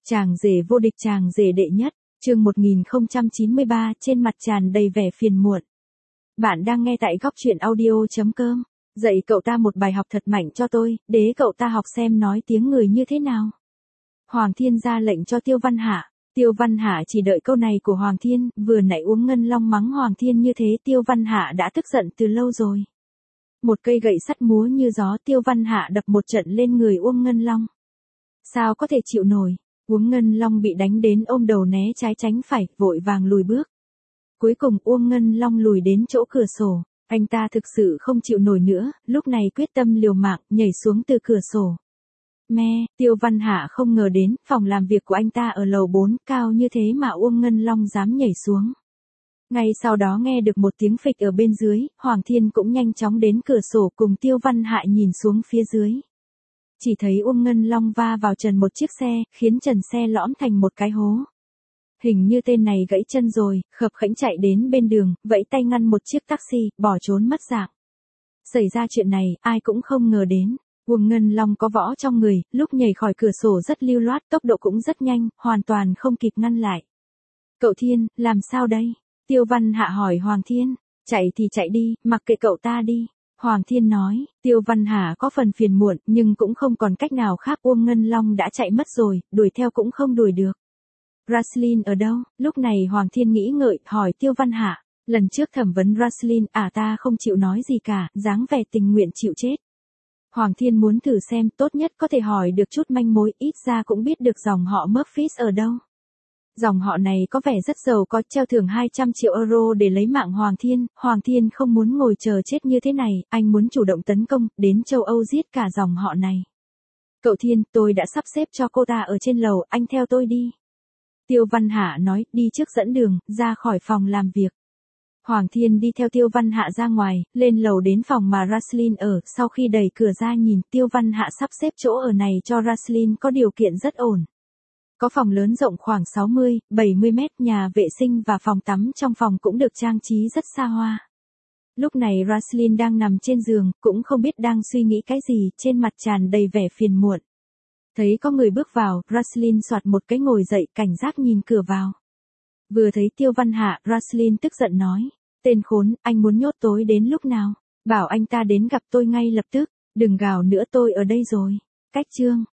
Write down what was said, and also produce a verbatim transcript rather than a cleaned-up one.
Chàng rể vô địch, chàng rể đệ nhất, chương một nghìn không trăm chín mươi ba, trên mặt tràn đầy vẻ phiền muộn. Bạn đang nghe tại góc truyện audio chấm com. Dạy cậu ta một bài học thật mạnh cho tôi, để cậu ta học xem nói tiếng người như thế nào. Hoàng Thiên ra lệnh cho Tiêu Văn Hạ. Tiêu Văn Hạ chỉ đợi câu này của Hoàng Thiên, vừa nãy Uông Ngân Long mắng Hoàng Thiên như thế Tiêu Văn Hạ đã tức giận từ lâu rồi. Một cây gậy sắt múa như gió, Tiêu Văn Hạ đập một trận lên người Uông Ngân Long. Sao có thể chịu nổi? Uông Ngân Long bị đánh đến ôm đầu né trái tránh phải, vội vàng lùi bước. Cuối cùng Uông Ngân Long lùi đến chỗ cửa sổ, anh ta thực sự không chịu nổi nữa, lúc này quyết tâm liều mạng, nhảy xuống từ cửa sổ. Me, Tiêu Văn Hạ không ngờ đến, phòng làm việc của anh ta ở lầu bốn, cao như thế mà Uông Ngân Long dám nhảy xuống. Ngay sau đó nghe được một tiếng phịch ở bên dưới, Hoàng Thiên cũng nhanh chóng đến cửa sổ cùng Tiêu Văn Hạ nhìn xuống phía dưới. Chỉ thấy Uông Ngân Long va vào trần một chiếc xe, khiến trần xe lõm thành một cái hố. Hình như tên này gãy chân rồi, khập khẽnh chạy đến bên đường, vẫy tay ngăn một chiếc taxi, bỏ trốn mất dạng. Xảy ra chuyện này, ai cũng không ngờ đến. Uông Ngân Long có võ trong người, lúc nhảy khỏi cửa sổ rất lưu loát, tốc độ cũng rất nhanh, hoàn toàn không kịp ngăn lại. Cậu Thiên, làm sao đây? Tiêu Văn Hạ hỏi Hoàng Thiên. Chạy thì chạy đi, mặc kệ cậu ta đi. Hoàng Thiên nói. Tiêu Văn Hạ có phần phiền muộn, nhưng cũng không còn cách nào khác. Uông Ngân Long đã chạy mất rồi, đuổi theo cũng không đuổi được. Raslin ở đâu? Lúc này Hoàng Thiên nghĩ ngợi, hỏi Tiêu Văn Hạ. Lần trước thẩm vấn Raslin, à ta không chịu nói gì cả, dáng vẻ tình nguyện chịu chết. Hoàng Thiên muốn thử xem, tốt nhất có thể hỏi được chút manh mối, ít ra cũng biết được dòng họ Murphys ở đâu. Dòng họ này có vẻ rất giàu có, treo thưởng hai trăm triệu euro để lấy mạng Hoàng Thiên. Hoàng Thiên không muốn ngồi chờ chết như thế này, anh muốn chủ động tấn công, đến châu Âu giết cả dòng họ này. Cậu Thiên, tôi đã sắp xếp cho cô ta ở trên lầu, anh theo tôi đi. Tiêu Văn Hạ nói, đi trước dẫn đường, ra khỏi phòng làm việc. Hoàng Thiên đi theo Tiêu Văn Hạ ra ngoài, lên lầu đến phòng mà Raslin ở, sau khi đẩy cửa ra nhìn, Tiêu Văn Hạ sắp xếp chỗ ở này cho Raslin có điều kiện rất ổn. Có phòng lớn rộng khoảng sáu mươi, bảy mươi mét, nhà vệ sinh và phòng tắm trong phòng cũng được trang trí rất xa hoa. Lúc này Raslin đang nằm trên giường, cũng không biết đang suy nghĩ cái gì, trên mặt tràn đầy vẻ phiền muộn. Thấy có người bước vào, Raslin soạt một cái ngồi dậy, cảnh giác nhìn cửa vào. Vừa thấy Tiêu Văn Hạ, Raslin tức giận nói. Tên khốn, anh muốn nhốt tối đến lúc nào? Bảo anh ta đến gặp tôi ngay lập tức, đừng gào nữa, tôi ở đây rồi. Cách chương.